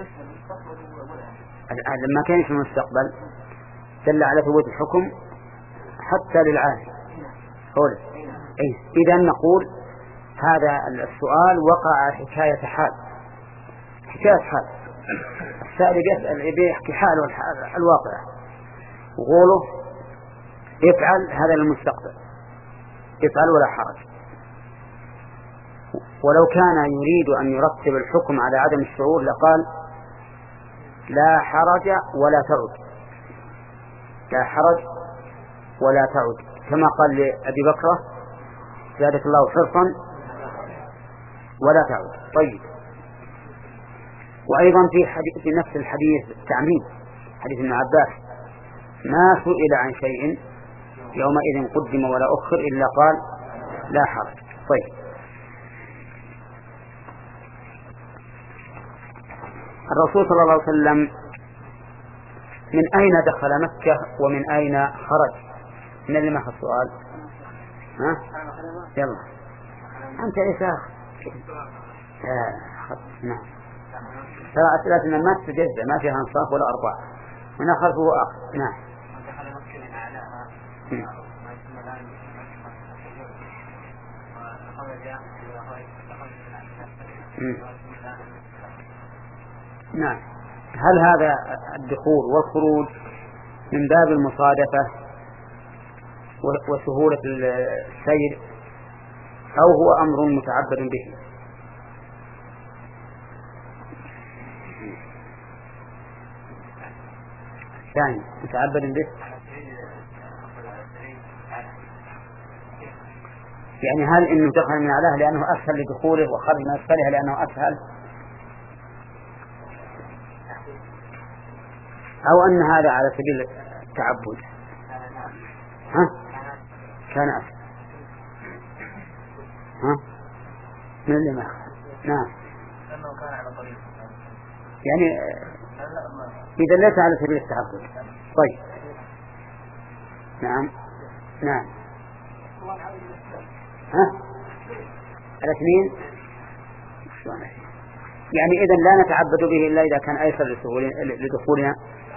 الآن لما كان في المستقبل دل على ثبوت الحكم حتى للعالم. قول إيه؟ إذا نقول هذا السؤال وقع حكاية حال، حكاية حال السائل يسأل بيحكي حاله الواقع وقوله افعل هذا للمستقبل افعل ولا حرج. ولو كان يريد أن يرتب الحكم على عدم الشعور لقال لا حرج ولا تعد، لا حرج ولا تعد كما قال لأبي بكر زادك الله حرصا ولا تعد. طيب وأيضا في, حديث في نفس الحديث التعميم حديث ابن عباس ما سئل عن شيء يومئذ قدم ولا أخر إلا قال لا حرج. طيب الرسول صلى الله عليه وسلم من أين دخل مكة ومن أين خرج؟ من اللي ما في السؤال؟ ها؟ يلا أنت إيش آخر؟ آه نعم ترى أسئلتنا ما تجزء ما فيها انصاف ولا أربعة هنا خلفه آخر. نعم. دخل مكة من أعلاها ما يسمى الآن وخرج نعم. هل هذا الدخول والخروج من باب المصادفة وسهولة السير أو هو أمر متعبد به؟ ثاني متعبد به يعني هل إنه دخل من أعلاه لأنه أسهل لدخوله وخرج من أسفلها لأنه أسهل، أو أن هذا على سبيل التعبد؟ ها؟ كان أسهل. ها؟ من اللي ما نعم يعني إذا ليس على سبيل التعبد. طيب نعم نعم. ها؟ على اثنين يعني إذا لا نتعبد به إلا إذا كان أيسر لدخولنا.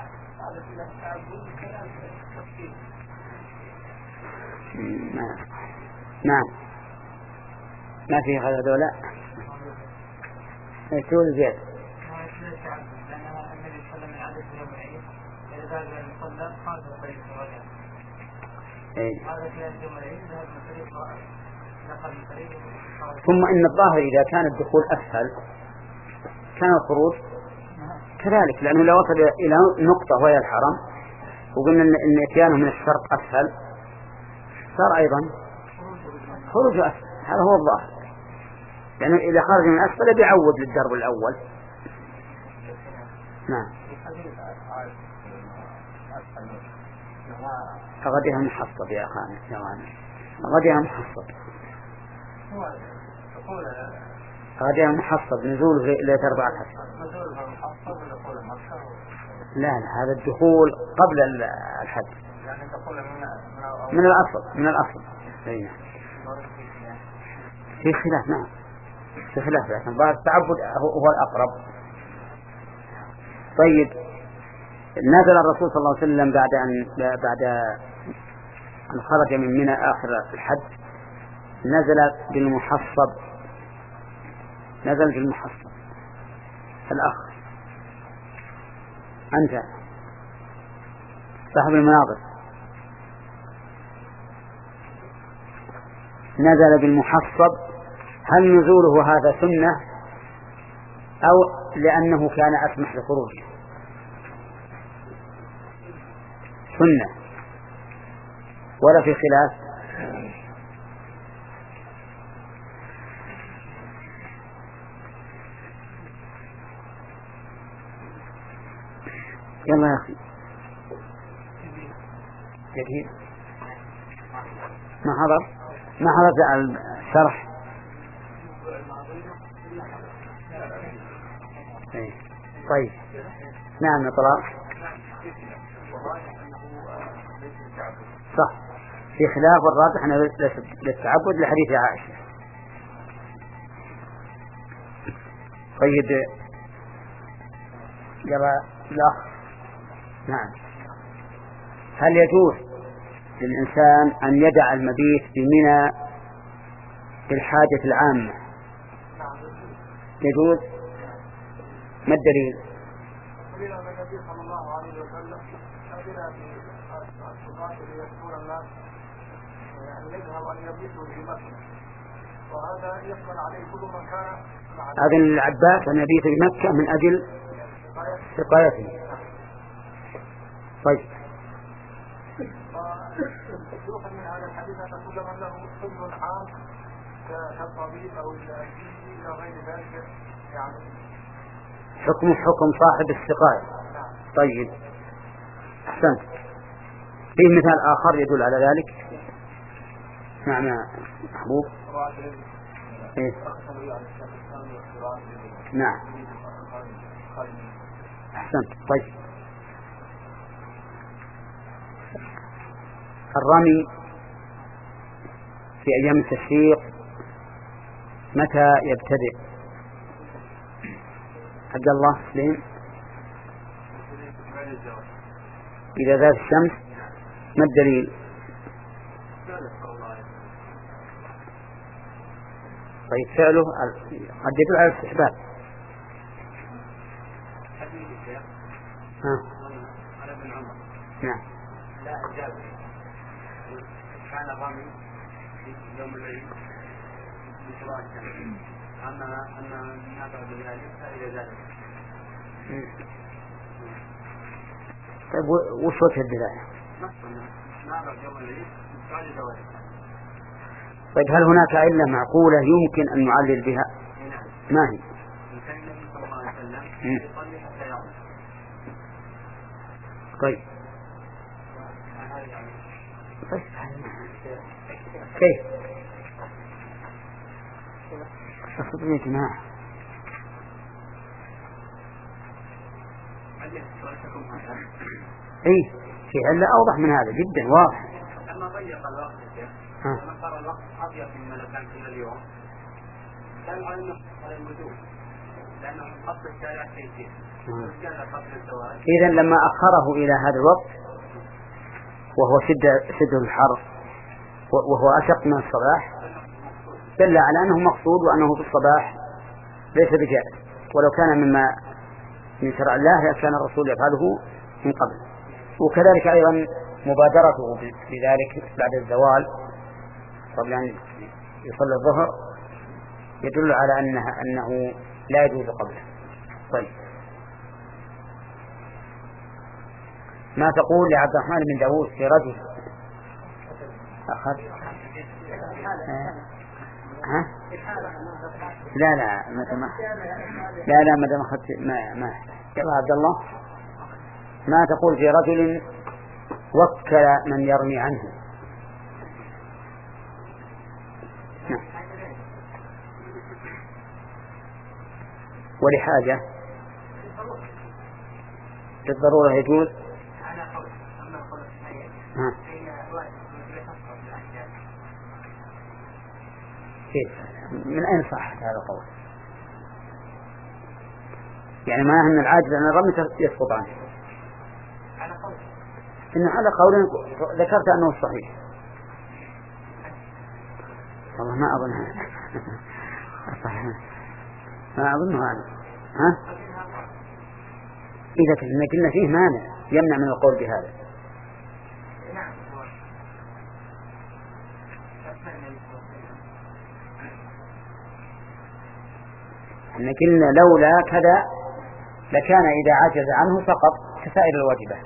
نعم ما في هذا دولا يسول زياد. ثم إن الظاهر إذا كان الدخول أسهل كان الخروج كذلك، لأنه لو وصل إلى نقطة وهي الحرم وقلنا إن إتيانه من الشرق أسهل صار أيضا خروج أسهل. هذا هو الظاهر، لأنه إذا خرج من أسفل بيعود للدرب الأول. نعم. غدها محصب يا أخوان يا غانم غدها محصب غدها محصب نزول إلى أربعة حصب. لا لا هذا الدخول قبل الحج من الأصل من الأصل في خلاف. نعم في خلاف لكن بعض التعبد هو الأقرب. طيب نزل الرسول صلى الله عليه وسلم بعد أن بعد أن خرج من منى آخر الحج نزل بالمحصب نزل بالمحصب. الأخ أنت صاحب المناظر نزل بالمحصب هل نزوله هذا سنة أو لأنه كان أسمح لخروجه؟ سنة ولا في خلاف. يلا يا أخي جديد ما حضر ما حضر الشرح. طيب نعم طلال صح، في خلاف والراجح أنه للتعبد لحديث عائشة. طيب يلا الأخ. نعم. هل يجوز للإنسان أن يدع المبيت بمنى بالحاجة العامة؟ يجوز. ما الدليل؟ الدليل أن النبي صلى الله عليه وسلم أذن في الصلاة ليذكر الناس أن يذهب أن يبيتوا في مكة، وهذا يقبل عليه كل من كان. أذن العباس أن يبيت في مكة من أجل سقايته. طيب. يؤخذ من هذا الحديث أن كل من له حمل عام كالطبيب أو الجيزي إلى غير ذلك يعني حكم حكم صاحب السقاية. طيب أحسنت. فيه مثال آخر يدل على ذلك. نعم يا محبوب. إيه؟ نعم أحسنت. طيب الرمي في أيام التشريق متى يبتدئ؟ عبد الله سليم. إذا ذات الشمس. ما الدليل؟ طيب فعله قد يدل على الاستحباب. ها. نعم. كان الرمي في يوم العيد بشراء الشمس، أما أما نابع بذلك فإلى ذلك. طيب وش وجه الدلالة؟ نابع يوم العيد بعد زواج. طيب هل هناك علة معقولة يمكن أن نعلل بها؟ ما هي؟ كان النبي صلى الله عليه وسلم يصلي حتى يرمي. طيب كيف؟ أخذ يا جماعة. إيه في علة أوضح من هذا جدا واضح. لما ضيق الوقت لما صار الوقت أضيق مما لو كان كل اليوم كان على النص على الوجوب لأنه قصد الشارع تيسير. إذا لما أخره إلى هذا الوقت وهو شدة شدة الحر وهو أشق من الصباح دل على أنه مقصود وأنه في الصباح ليس بجائز، ولو كان مما من شرع الله كان الرسول يفعله من قبل. وكذلك أيضا مبادرته بذلك بعد الزوال قبل أن يصلي الظهر يدل على أنه, أنه لا يجوز قبله. طيب ما تقول لعبد الرحمن بن داود في رجل أخذ ها؟ لا لا ما ما لا لا ما دام أخذت ما ما يلا عبد الله ما تقول في رجل وكل من يرمي عنه؟ نعم. ولحاجة بالضرورة يجوز. ها. كيف؟ من أين صح هذا القول؟ يعني ما أن العاجز أن الرمي يسقط عنه. إن على قول ذكرت أنه صحيح. والله ما أظن هذا. ما أظن هذا. ها؟ إذا كنا قلنا فيه مانع يمنع من القول بهذا. أن قلنا لولا كذا لكان إذا عجز عنه سقط كسائر الواجبات.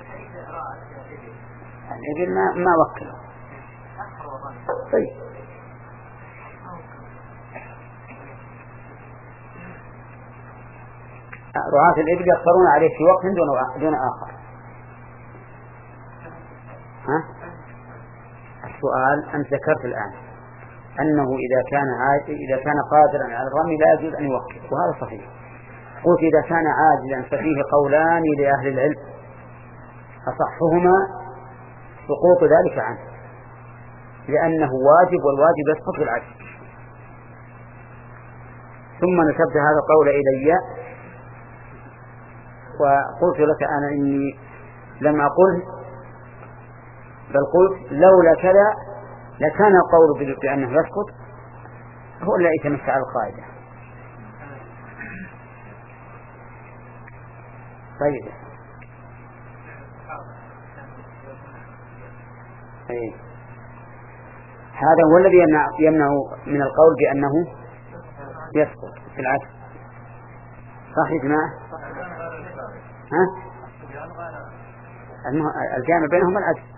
الإبل ما ما وكله. طيب رعاة الإبل يقصرون عليه في وقت دون دون آخر. ها؟ السؤال أنت ذكرت الآن أنه إذا كان إذا كان قادرا على الرمي لا يجوز أن يوكل، وهذا صحيح. قلت إذا كان عاجلا ففيه قولان لأهل العلم أصحهما سقوط ذلك عنه، لأنه واجب والواجب يسقط بالعجز. ثم نسبت هذا القول إلي وقلت لك أنا إني لم أقل، بل قلت لولا كذا لكان القول بأنه يسقط هو الذي يتمشى على القاعدة. طيب أي. هذا هو الذي يمنع, يمنع من القول بأنه يسقط في العكس. صح يا جماعة؟ ها؟ الجامع بينهم العكس.